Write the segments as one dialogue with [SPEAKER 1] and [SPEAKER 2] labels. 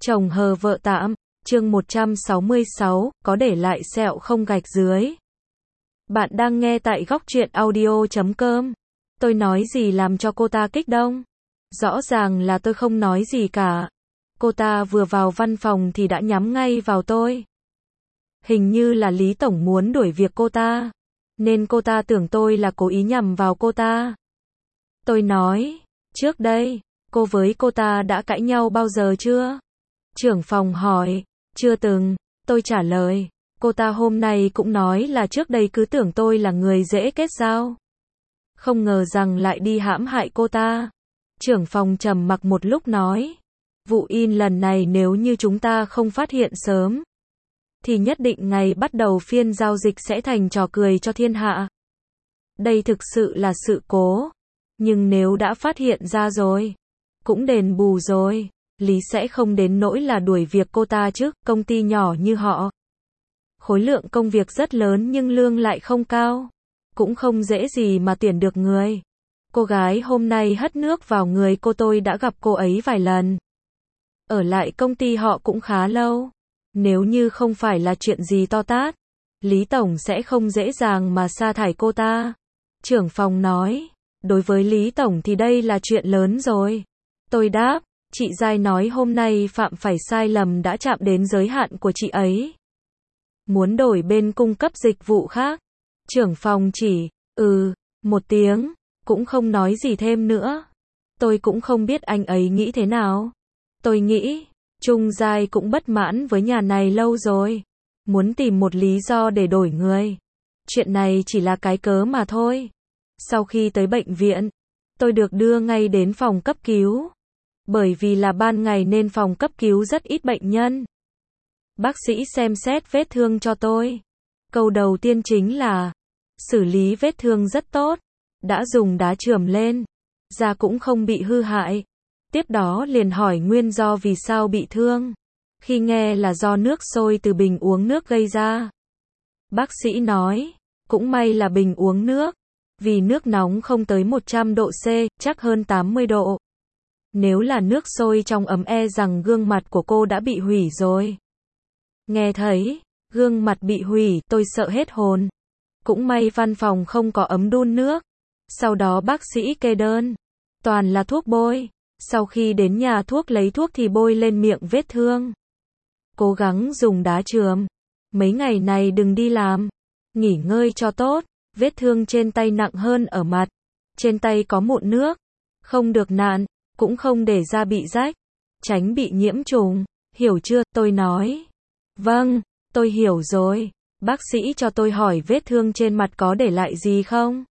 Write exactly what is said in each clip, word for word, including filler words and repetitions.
[SPEAKER 1] Chồng hờ vợ tạm, chương một trăm sáu mươi sáu, có để lại sẹo không gạch dưới. Bạn đang nghe tại góc truyện audio chấm com. Tôi nói gì làm cho cô ta kích động? Rõ ràng là tôi không nói gì cả. Cô ta vừa vào văn phòng thì đã nhắm ngay vào tôi. Hình như là Lý Tổng muốn đuổi việc cô ta, nên cô ta tưởng tôi là cố ý nhằm vào cô ta. Tôi nói, trước đây, cô với cô ta đã cãi nhau bao giờ chưa? Trưởng phòng hỏi, chưa từng, tôi trả lời. Cô ta hôm nay cũng nói là trước đây cứ tưởng tôi là người dễ kết giao. Không ngờ rằng lại đi hãm hại cô ta. Trưởng phòng trầm mặc một lúc nói, vụ in lần này nếu như chúng ta không phát hiện sớm, thì nhất định ngày bắt đầu phiên giao dịch sẽ thành trò cười cho thiên hạ. Đây thực sự là sự cố. Nhưng nếu đã phát hiện ra rồi, cũng đền bù rồi. Lý sẽ không đến nỗi là đuổi việc cô ta chứ, công ty nhỏ như họ. Khối lượng công việc rất lớn nhưng lương lại không cao. Cũng không dễ gì mà tuyển được người. Cô gái hôm nay hất nước vào người cô, tôi đã gặp cô ấy vài lần. Ở lại công ty họ cũng khá lâu. Nếu như không phải là chuyện gì to tát, Lý Tổng sẽ không dễ dàng mà sa thải cô ta. Trưởng phòng nói, đối với Lý Tổng thì đây là chuyện lớn rồi. Tôi đáp, chị Giai nói hôm nay phạm phải sai lầm đã chạm đến giới hạn của chị ấy. Muốn đổi bên cung cấp dịch vụ khác. Trưởng phòng chỉ, ừ, một tiếng, cũng không nói gì thêm nữa. Tôi cũng không biết anh ấy nghĩ thế nào. Tôi nghĩ, Trung Giai cũng bất mãn với nhà này lâu rồi. Muốn tìm một lý do để đổi người. Chuyện này chỉ là cái cớ mà thôi. Sau khi tới bệnh viện, tôi được đưa ngay đến phòng cấp cứu. Bởi vì là ban ngày nên phòng cấp cứu rất ít bệnh nhân. Bác sĩ xem xét vết thương cho tôi. Câu đầu tiên chính là, xử lý vết thương rất tốt. Đã dùng đá chườm lên. Da cũng không bị hư hại. Tiếp đó liền hỏi nguyên do vì sao bị thương. Khi nghe là do nước sôi từ bình uống nước gây ra. Bác sĩ nói, cũng may là bình uống nước. Vì nước nóng không tới một trăm độ C, chắc hơn tám mươi độ. Nếu là nước sôi trong ấm e rằng gương mặt của cô đã bị hủy rồi. Nghe thấy, gương mặt bị hủy, tôi sợ hết hồn. Cũng may văn phòng không có ấm đun nước. Sau đó bác sĩ kê đơn. Toàn là thuốc bôi. Sau khi đến nhà thuốc lấy thuốc thì bôi lên miệng vết thương. Cố gắng dùng đá chườm. Mấy ngày này đừng đi làm. Nghỉ ngơi cho tốt. Vết thương trên tay nặng hơn ở mặt. Trên tay có mụn nước. Không được nặn. Cũng không để da bị rách. Tránh bị nhiễm trùng. Hiểu chưa? Tôi nói. Vâng, tôi hiểu rồi. Bác sĩ cho tôi hỏi vết thương trên mặt có để lại gì không?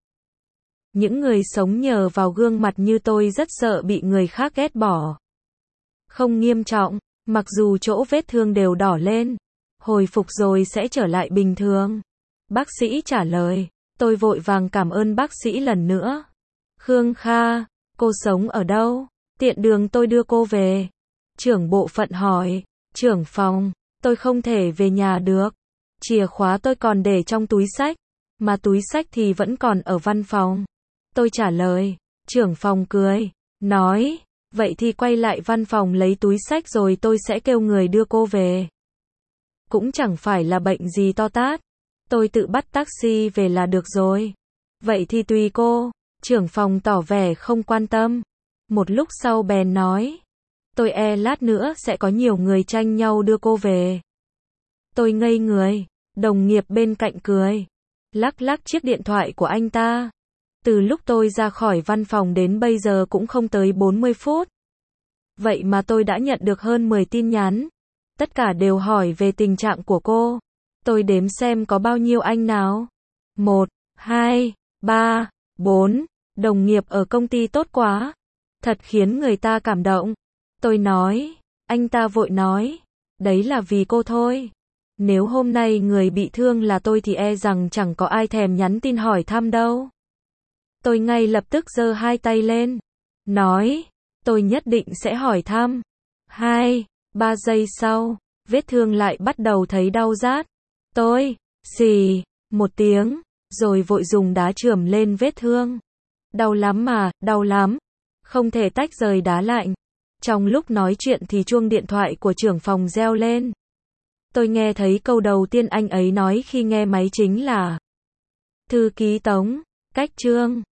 [SPEAKER 1] Những người sống nhờ vào gương mặt như tôi rất sợ bị người khác ghét bỏ. Không nghiêm trọng, mặc dù chỗ vết thương đều đỏ lên. Hồi phục rồi sẽ trở lại bình thường. Bác sĩ trả lời. Tôi vội vàng cảm ơn bác sĩ lần nữa. Khương Kha, cô sống ở đâu? Tiện đường tôi đưa cô về. Trưởng bộ phận hỏi. Trưởng phòng, tôi không thể về nhà được. Chìa khóa tôi còn để trong túi xách. Mà túi xách thì vẫn còn ở văn phòng. Tôi trả lời. Trưởng phòng cười. Nói, vậy thì quay lại văn phòng lấy túi xách rồi tôi sẽ kêu người đưa cô về. Cũng chẳng phải là bệnh gì to tát. Tôi tự bắt taxi về là được rồi. Vậy thì tùy cô. Trưởng phòng tỏ vẻ không quan tâm. Một lúc sau bèn nói. Tôi e lát nữa sẽ có nhiều người tranh nhau đưa cô về. Tôi ngây người. Đồng nghiệp bên cạnh cười. Lắc lắc chiếc điện thoại của anh ta. Từ lúc tôi ra khỏi văn phòng đến bây giờ cũng không tới bốn mươi phút. Vậy mà tôi đã nhận được hơn mười tin nhắn. Tất cả đều hỏi về tình trạng của cô. Tôi đếm xem có bao nhiêu anh nào. Một, hai, ba, bốn. Đồng nghiệp ở công ty tốt quá. Thật khiến người ta cảm động. Tôi nói. Anh ta vội nói. Đấy là vì cô thôi. Nếu hôm nay người bị thương là tôi thì e rằng chẳng có ai thèm nhắn tin hỏi thăm đâu. Tôi ngay lập tức giơ hai tay lên. Nói. Tôi nhất định sẽ hỏi thăm. Hai, ba giây sau. Vết thương lại bắt đầu thấy đau rát. Tôi. Xì. Một tiếng. Rồi vội dùng đá chườm lên vết thương. Đau lắm mà, đau lắm. Không thể tách rời đá lạnh. Trong lúc nói chuyện thì chuông điện thoại của trưởng phòng reo lên. Tôi nghe thấy câu đầu tiên anh ấy nói khi nghe máy chính là: thư ký Tống, cách Trương.